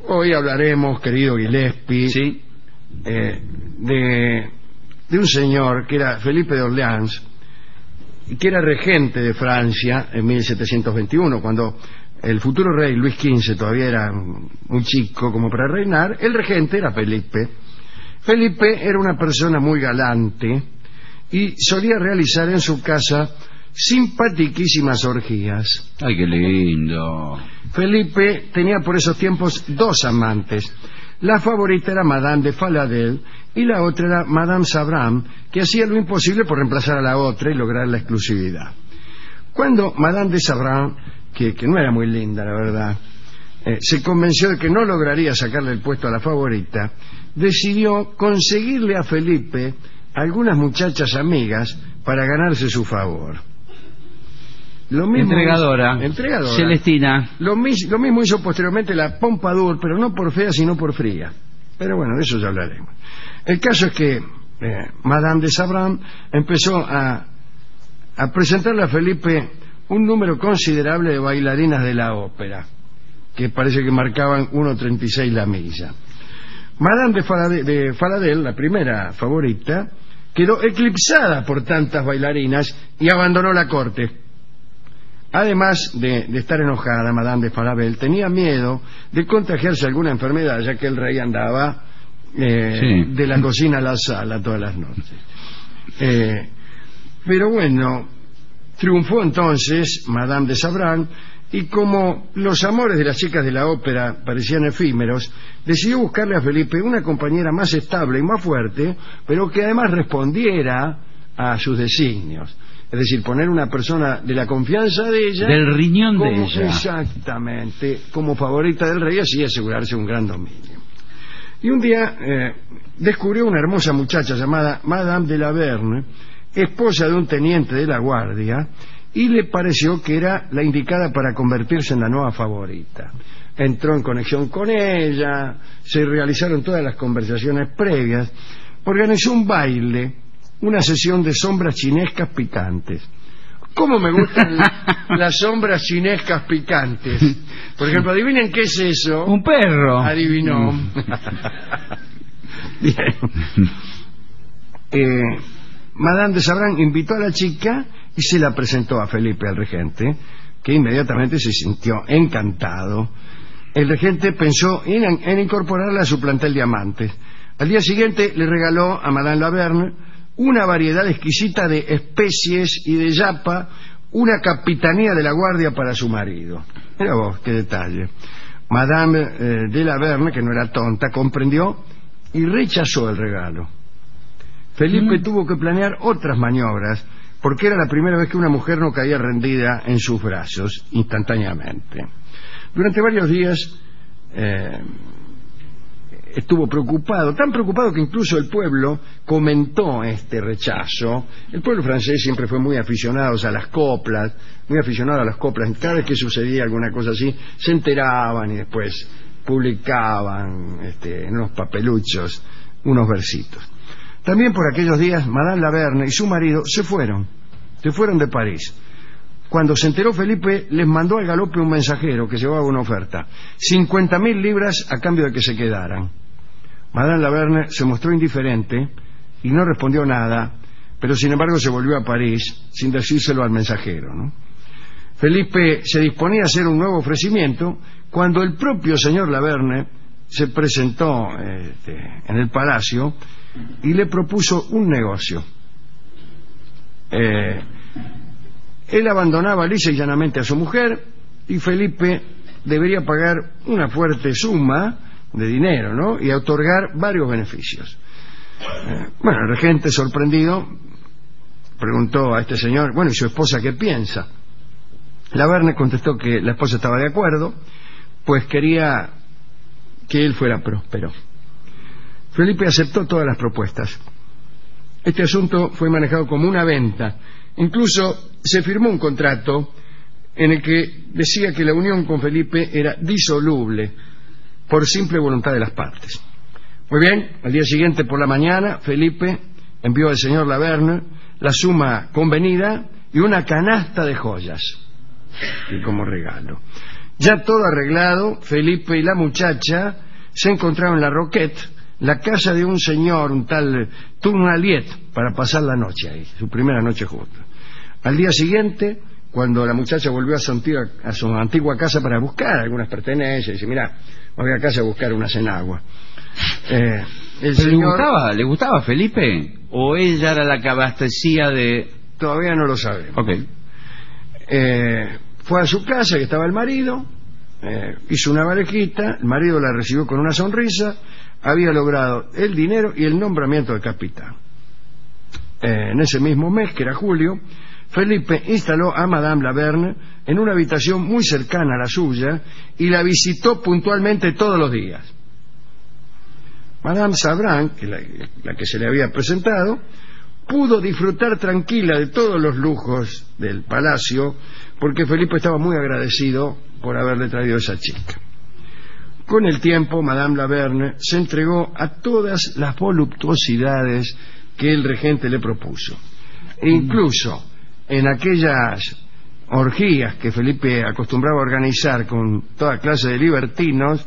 Hoy hablaremos, querido Gillespie, Sí. de un señor que era Felipe de Orleans, y que era regente de Francia en 1721, cuando el futuro rey Luis XV todavía era muy chico como para reinar. El regente era Felipe. Felipe era una persona muy galante y solía realizar en su casa simpatiquísimas orgías. Ay, qué lindo. Felipe tenía por esos tiempos dos amantes. La favorita era Madame de Falabella y la otra era Madame Sabran, que hacía lo imposible por reemplazar a la otra y lograr la exclusividad. Cuando Madame de Sabran, que no era muy linda, la verdad, se convenció de que no lograría sacarle el puesto a la favorita, decidió conseguirle a Felipe algunas muchachas amigas para ganarse su favor. Lo mismo Entregadora. Celestina. Lo mismo hizo posteriormente la Pompadour, pero no por fea, sino por fría. Pero bueno, de eso ya hablaremos. El caso es que Madame de Sabran empezó a presentarle a Felipe un número considerable de bailarinas de la ópera, que parece que marcaban 1.36 la milla. Madame de Falabella, la primera favorita, quedó eclipsada por tantas bailarinas y abandonó la corte. Además de estar enojada, Madame de Falabella tenía miedo de contagiarse alguna enfermedad, ya que el rey andaba de la cocina a la sala todas las noches. Pero bueno, triunfó entonces Madame de Sabran, y como los amores de las chicas de la ópera parecían efímeros, decidió buscarle a Felipe una compañera más estable y más fuerte, pero que además respondiera a sus designios. Es decir, poner una persona de la confianza de ella, del riñón de ella, exactamente, como favorita del rey, así asegurarse un gran dominio. Y un día descubrió una hermosa muchacha llamada Madame de la Verne, esposa de un teniente de la guardia, y le pareció que era la indicada para convertirse en la nueva favorita. Entró en conexión con ella, se realizaron todas las conversaciones previas, organizó un baile, una sesión de sombras chinescas picantes. ¿Cómo me gustan las sombras chinescas picantes? Por ejemplo, adivinen qué es eso. Un perro. Adivinó. Bien. Madame de Sabran invitó a la chica y se la presentó a Felipe, al regente, que inmediatamente se sintió encantado. El regente pensó en incorporarla a su plantel de amantes. Al día siguiente le regaló a Madame Laverne una variedad exquisita de especies y de yapa, una capitanía de la guardia para su marido. Mira vos, qué detalle. Madame de la Verne, que no era tonta, comprendió y rechazó el regalo. Felipe tuvo que planear otras maniobras, porque era la primera vez que una mujer no caía rendida en sus brazos instantáneamente. Durante varios días estuvo preocupado, tan preocupado que incluso el pueblo comentó este rechazo. El pueblo francés siempre fue muy aficionado a las coplas, Cada vez que sucedía alguna cosa así, se enteraban y después publicaban en unos papeluchos unos versitos. También por aquellos días Madame Laverne y su marido se fueron de París. Cuando se enteró Felipe, les mandó al galope un mensajero que llevaba una oferta: 50.000 libras a cambio de que se quedaran. Madame Laverne se mostró indiferente y no respondió nada, pero sin embargo se volvió a París sin decírselo al mensajero, ¿no? Felipe se disponía a hacer un nuevo ofrecimiento cuando el propio señor Laverne se presentó en el palacio y le propuso un negocio. Él abandonaba lisa y llanamente a su mujer y Felipe debería pagar una fuerte suma de dinero, ¿no? Y otorgar varios beneficios. Bueno, el regente, sorprendido, preguntó a este señor: bueno, ¿y su esposa qué piensa? Laverne contestó que la esposa estaba de acuerdo, pues quería que él fuera próspero. Felipe aceptó todas las propuestas. Este asunto fue manejado como una venta. Incluso se firmó un contrato en el que decía que la unión con Felipe era disoluble por simple voluntad de las partes. Muy bien, al día siguiente por la mañana, Felipe envió al señor Laverne la suma convenida y una canasta de joyas, y como regalo. Ya todo arreglado, Felipe y la muchacha se encontraron en la Roquette, la casa de un señor, un tal Tournaliet, para pasar la noche ahí, su primera noche juntos. Al día siguiente, cuando la muchacha volvió a su antigua casa para buscar algunas pertenencias, dice, mira, me voy a casa a buscar unas enagua. El señor... ¿Le gustaba a Felipe? ¿O ella era la que abastecía de...? Todavía no lo sabemos. Okay. Fue a su casa, que estaba el marido, hizo una valejita, el marido la recibió con una sonrisa, había logrado el dinero y el nombramiento de capitán. En ese mismo mes, que era julio, Felipe instaló a Madame Laverne en una habitación muy cercana a la suya y la visitó puntualmente todos los días. Madame Sabran, la que se le había presentado, pudo disfrutar tranquila de todos los lujos del palacio porque Felipe estaba muy agradecido por haberle traído a esa chica. Con el tiempo, Madame Laverne se entregó a todas las voluptuosidades que el regente le propuso. E incluso en aquellas orgías que Felipe acostumbraba a organizar con toda clase de libertinos,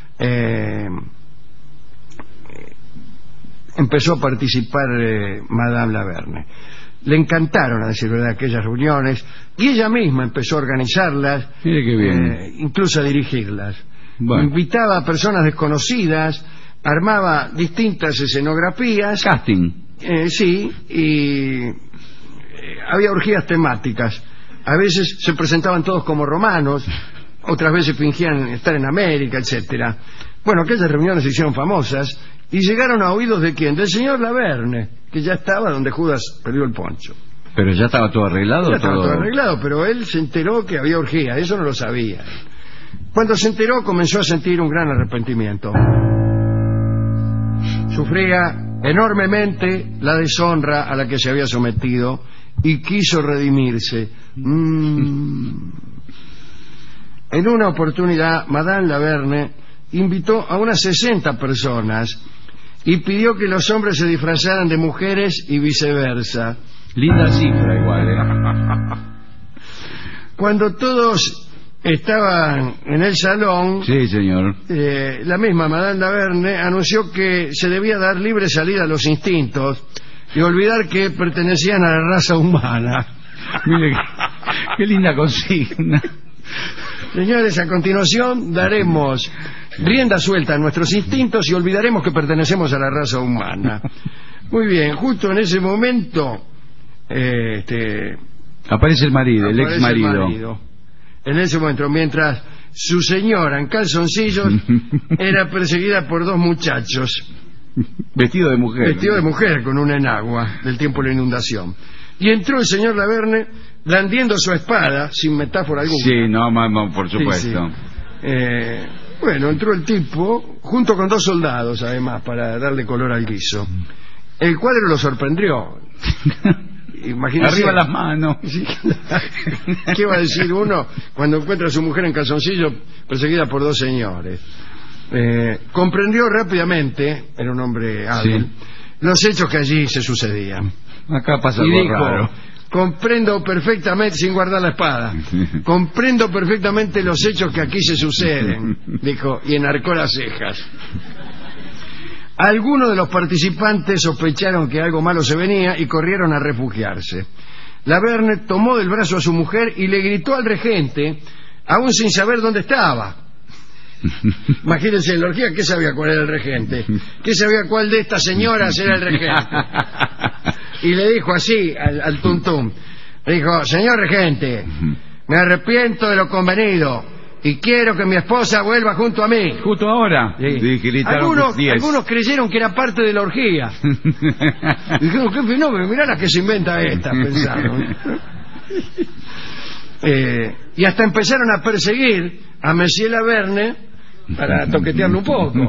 empezó a participar Madame Laverne. Le encantaron, a decir verdad, aquellas reuniones, y ella misma empezó a organizarlas, mire qué bien. Incluso a dirigirlas. Bueno. Invitaba a personas desconocidas, armaba distintas escenografías. Casting. Sí, y había orgías temáticas. A veces se presentaban todos como romanos, otras veces fingían estar en América, etcétera. Bueno, aquellas reuniones se hicieron famosas y llegaron a oídos de ¿quién? Del señor Laverne, que ya estaba donde Judas perdió el poncho. ¿Pero ya estaba todo arreglado? Ya estaba todo arreglado, pero él se enteró que había orgía, eso no lo sabía. Cuando se enteró comenzó a sentir un gran arrepentimiento. Sufría enormemente la deshonra a la que se había sometido y quiso redimirse. En una oportunidad, Madame Laverne invitó a unas 60 personas y pidió que los hombres se disfrazaran de mujeres y viceversa. Linda cifra igual, Cuando todos estaban en el salón, sí, señor, la misma Madame Laverne anunció que se debía dar libre salida a los instintos y olvidar que pertenecían a la raza humana. Mire, qué linda consigna. Señores, a continuación daremos rienda suelta a nuestros instintos y olvidaremos que pertenecemos a la raza humana. Muy bien, justo en ese momento aparece el marido, el ex marido. En ese momento, mientras su señora en calzoncillos era perseguida por dos muchachos vestido de mujer con una enagua del tiempo de la inundación, y entró el señor Laverne blandiendo su espada sin metáfora alguna. Sí, no, por supuesto. Sí. Bueno, entró el tipo junto con dos soldados además para darle color al guiso. El cuadro lo sorprendió. Imagínese. Arriba las manos. ¿Qué va a decir uno cuando encuentra a su mujer en calzoncillo perseguida por dos señores? Comprendió rápidamente, era un hombre hábil, sí, los hechos que allí se sucedían. Acá pasa y algo dijo, raro. Comprendo perfectamente, sin guardar la espada, comprendo perfectamente los hechos que aquí se suceden, dijo, y enarcó las cejas. Algunos de los participantes sospecharon que algo malo se venía y corrieron a refugiarse. Laverne tomó del brazo a su mujer y le gritó al regente, aún sin saber dónde estaba. Imagínense, en la orgía, ¿qué sabía cuál era el regente? ¿Qué sabía cuál de estas señoras era el regente? Y le dijo así al tuntum, le dijo, señor regente, me arrepiento de lo convenido y quiero que mi esposa vuelva junto a mí. ¿Justo ahora? Sí. Algunos creyeron que era parte de la orgía. Dijeron, qué fenómeno, mirá la que se inventa esta, pensaron. Y hasta empezaron a perseguir a Monsieur Laverne para toquetearlo un poco.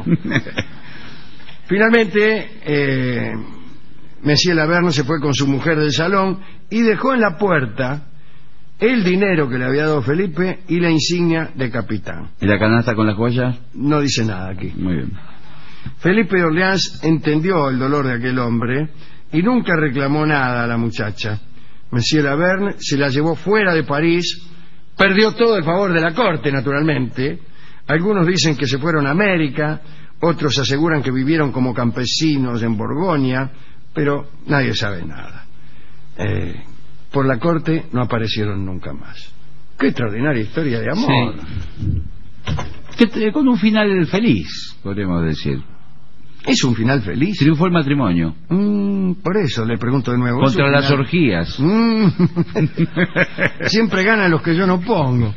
Finalmente, Monsieur Laverne se fue con su mujer del salón y dejó en la puerta el dinero que le había dado Felipe y la insignia de capitán. ¿Y la canasta con las joyas? No dice nada aquí. Muy bien. Felipe de Orleans entendió el dolor de aquel hombre y nunca reclamó nada a la muchacha. Monsieur Laverne se la llevó fuera de París perdió todo el favor de la corte, naturalmente. Algunos dicen que se fueron a América, otros aseguran que vivieron como campesinos en Borgoña, pero nadie sabe nada. Por la corte no aparecieron nunca más. Qué extraordinaria historia de amor. Sí. Con un final feliz, podríamos decir. ¿Es un final feliz? Triunfó el matrimonio. Por eso le pregunto de nuevo. Contra las orgías. Siempre ganan los que yo no pongo.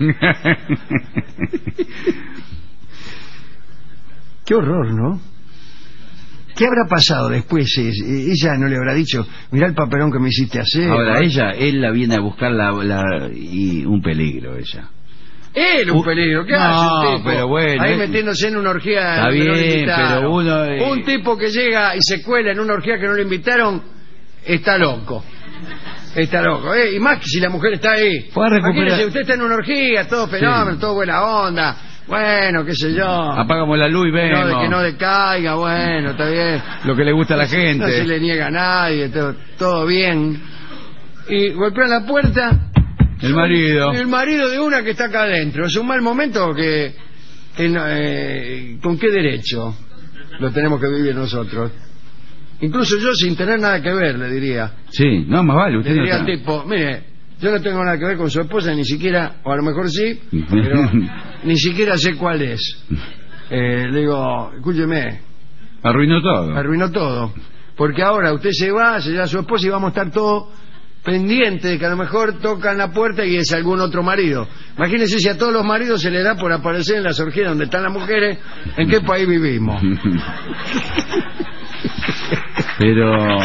Qué horror, ¿no? ¿Qué habrá pasado después? Ella no le habrá dicho, mirá el papelón que me hiciste hacer. Ahora él la viene a buscar y un peligro ella. Él un peligro, ¿qué hace un tipo? Pero bueno, ahí metiéndose en una orgía. Está bien, pero uno... Un tipo que llega y se cuela en una orgía que no le invitaron, está loco. Está loco, y más que si la mujer está ahí. Imagínese, usted está en una orgía, todo fenómeno, todo buena onda. Bueno, qué sé yo. Apagamos la luz y vemos. No, de que no decaiga, bueno, está bien. Lo que le gusta a la gente. No se le niega a nadie, todo bien. Y golpean la puerta. El marido. El marido de una que está acá adentro. Es un mal momento que ¿con qué derecho lo tenemos que vivir nosotros? Incluso yo sin tener nada que ver, le diría. Sí, no, más vale. Usted le diría no al tipo, mire, yo no tengo nada que ver con su esposa, ni siquiera, o a lo mejor sí, pero ni siquiera sé cuál es. Le digo, escúcheme. Arruinó todo. Arruinó todo. Porque ahora usted se va, se lleva a su esposa y vamos a estar todos pendientes de que a lo mejor tocan la puerta y es algún otro marido. Imagínense si a todos los maridos se les da por aparecer en las orgías donde están las mujeres, ¿en qué país vivimos? Pero...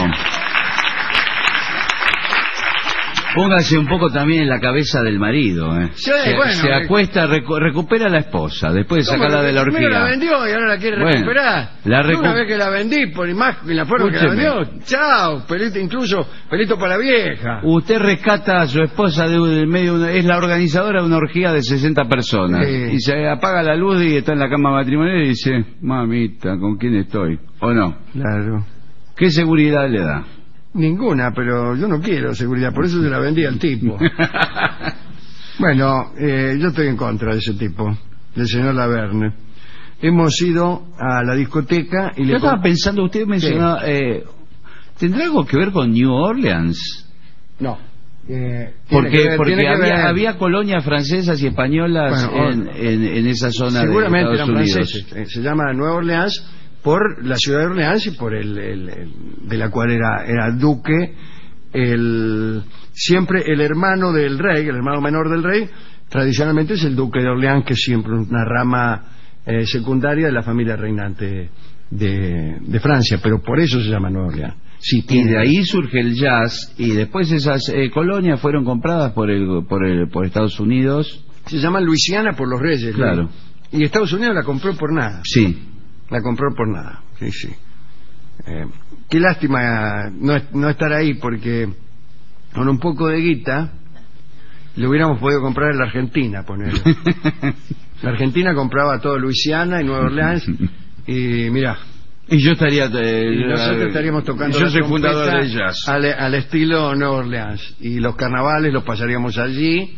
póngase un poco también en la cabeza del marido, Sí, bueno, se acuesta, recupera a la esposa, después de sacarla de la orgía. Primero la vendió y ahora la quiere recuperar. Una vez que la vendí, por imagen, en la forma que la vendió, chao, pelito, incluso pelito para la vieja. Usted rescata a su esposa de medio, es la organizadora de una orgía de 60 personas, y se apaga la luz y está en la cama matrimonial y dice, mamita, ¿con quién estoy? ¿O no? Claro. ¿Qué seguridad le da? Ninguna, pero yo no quiero seguridad, por eso se la vendí al tipo. Bueno, yo estoy en contra de ese tipo, del señor Laverne. Hemos ido a la discoteca y yo estaba pensando, usted mencionaba, ¿tendrá algo que ver con New Orleans? No. Porque había colonias francesas y españolas, bueno, en esa zona de Estados Unidos. Seguramente eran franceses. Se llama Nueva Orleans por la ciudad de Orleans y por de la cual era duque, siempre el hermano del rey, el hermano menor del rey, tradicionalmente es el duque de Orleans, que es siempre una rama secundaria de la familia reinante de Francia, pero por eso se llama Nueva Orleans. Sí, y de ahí surge el jazz, y después esas colonias fueron compradas por Estados Unidos. Se llaman Luisiana por los reyes. Claro. ¿No? Y Estados Unidos la compró por nada. Sí. La compró por nada, sí. Qué lástima no estar ahí, porque con un poco de guita le hubiéramos podido comprar en la Argentina, ponerlo. La Argentina compraba todo Luisiana y Nueva Orleans, y mirá. Y yo estaría... nosotros estaríamos tocando yo soy fundador de jazz. Al estilo Nueva Orleans. Y los carnavales los pasaríamos allí,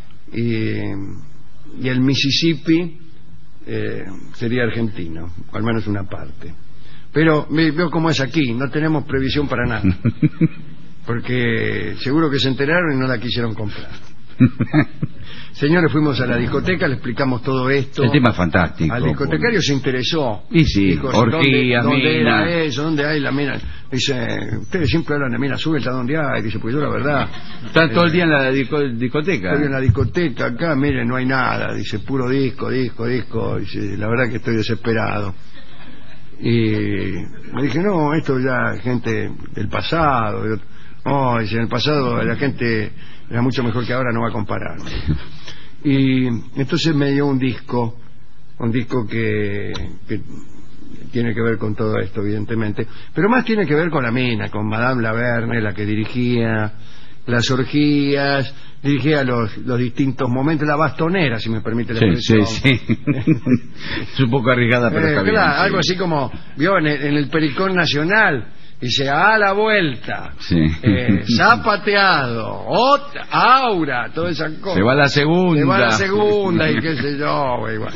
y el Mississippi... sería argentino, o al menos una parte. Pero veo cómo es aquí, no tenemos previsión para nada, porque seguro que se enteraron y no la quisieron comprar. Señores, fuimos a la discoteca, le explicamos todo esto. El tema es fantástico. Al discotecario se interesó. Y sí, dijo, orgías, ¿dónde minas. era eso? ¿Dónde hay la mina? Dice, ustedes siempre hablan de minas sueltas, ¿dónde hay? Dice, pues yo la verdad... Están todo el día en la discoteca. Estoy en la discoteca acá, miren, no hay nada. Dice, puro disco. Dice, la verdad que estoy desesperado. Y me dije, no, esto ya gente del pasado. No, dice, en el pasado la gente era mucho mejor que ahora, no va a comparar. Y entonces me dio un disco que tiene que ver con todo esto, evidentemente, pero más tiene que ver con la mina, con Madame Laverne, la que dirigía las orgías, dirigía los distintos momentos, la bastonera, si me permite la expresión. Sí. Es un poco arriesgada, pero está bien. Claro, algo así como, vio, en el Pericón Nacional, Dice, a la vuelta, Sí. zapateado, aura, todas esas cosas. Se va a la segunda. Se va a la segunda y qué sé yo. Igual.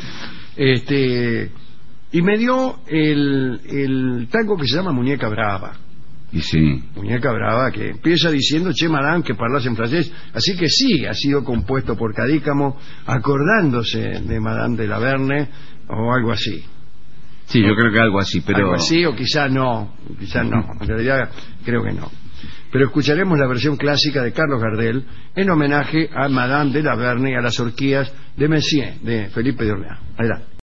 Y me dio el tango que se llama Muñeca Brava. Y sí. Muñeca Brava, que empieza diciendo, che, madame, que parlas en francés. Así que sí, ha sido compuesto por Cadícamo, acordándose de Madame de la Verne, o algo así. Sí, yo creo que algo así, pero... Algo así, o quizá no. En realidad, creo que no. Pero escucharemos la versión clásica de Carlos Gardel, en homenaje a Madame de la Verne y a las orgías de Messier, de Felipe de Orleans. Adelante.